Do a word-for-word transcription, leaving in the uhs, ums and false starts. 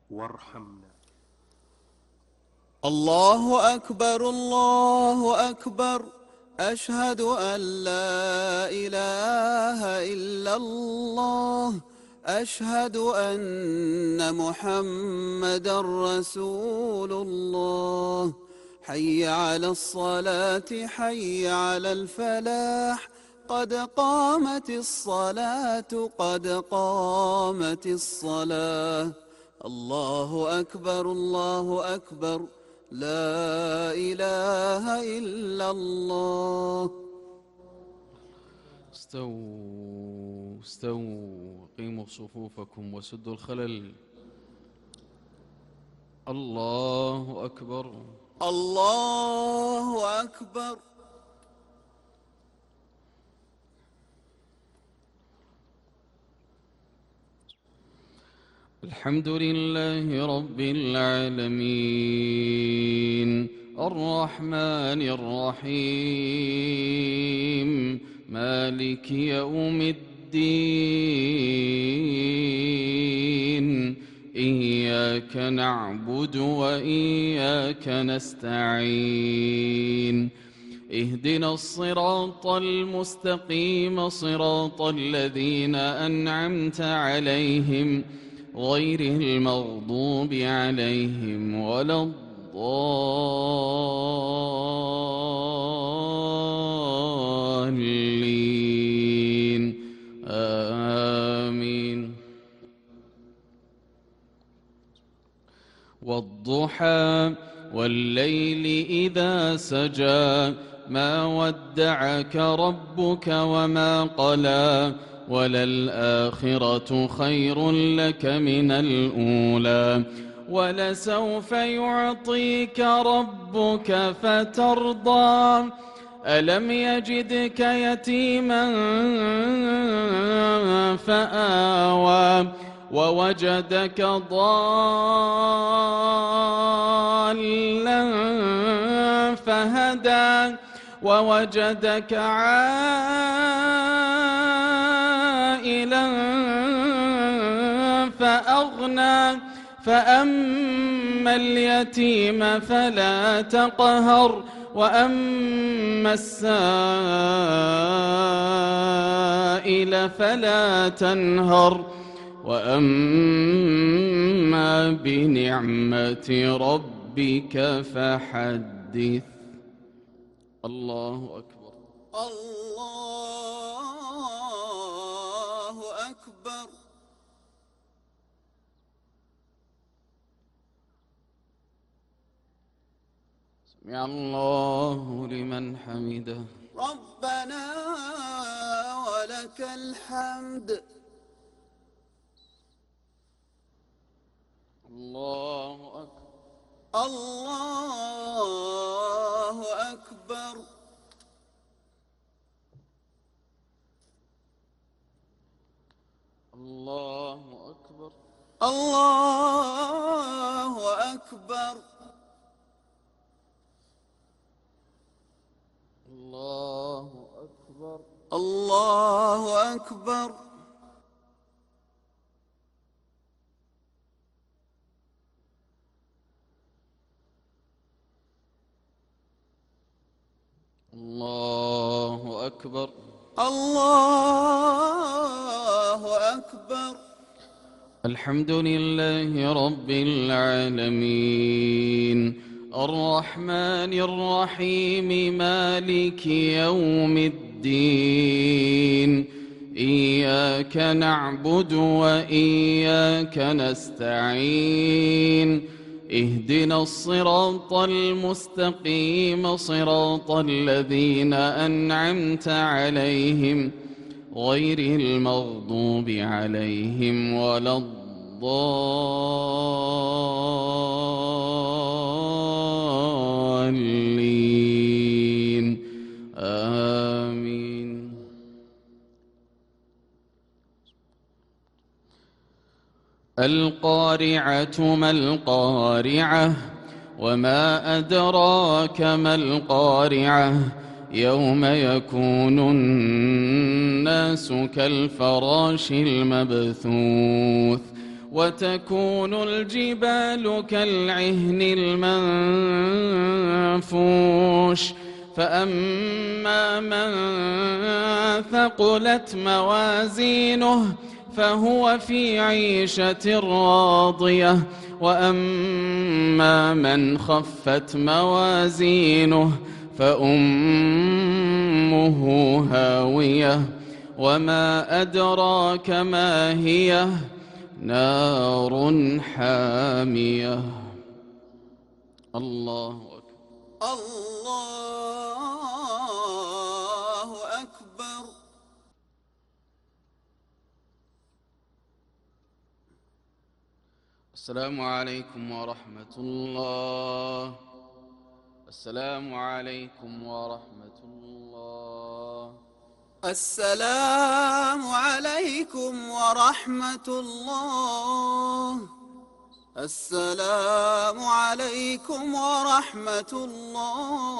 وارحمنا. الله أكبر الله أكبر، أشهد أن لا إله إلا الله، أشهد أن محمدا رسول الله. حي على الصلاة حي على الفلاح، قد قامت الصلاة قد قامت الصلاة. الله أكبر الله أكبر، لا إله إلا الله. استووا استووا قيموا صفوفكم وسدوا الخلل. الله أكبر الله أكبر. الحمد لله رب العالمين، الرحمن الرحيم، مالك يوم الدين. إياك نعبد وإياك نستعين، اهدنا الصراط المستقيم، صراط الذين أنعمت عليهم غير المغضوب عليهم ولا الضالين، آمين. والضحى والليل إذا سجى، ما ودعك ربك وما قلى، وللآخرة خير لك من الأولى، ولسوف يعطيك ربك فترضى. ألم يجدك يتيما فآوى، ووجدك ضالا فهدى، ووجدك عائلا فأغنى. فأما اليتيم فلا تقهر، وأما السائل فلا تنهر، وأما بنعمة ربك فحدث. الله أكبر الله أكبر. سمع الله لمن حمده. ربنا ولك الحمد. الله أكبر الله أكبر. الله أكبر الله أكبر. الله أكبر الله أكبر. الله أكبر الله أكبر. الحمد لله رب العالمين، الرحمن الرحيم، مالك يوم الدين. إياك نعبد وإياك نستعين، اهدنا الصراط المستقيم، صراط الذين أنعمت عليهم غير المغضوب عليهم ولا الضالين، آمين. القارعة ما القارعة، وما أدراك ما القارعة، يوم يكون الناس كالفراش المبثوث، وتكون الجبال كالعهن المنفوش فأما من ثقلت موازينه فهو في عيشة راضية وأما من خفت موازينه فأمه هاوية وما أدراك ما هي نار حامية. الله أكبر. الله أكبر. السلام عليكم ورحمة الله. السلام عليكم ورحمة الله. السلام عليكم ورحمة الله. السلام عليكم ورحمة الله.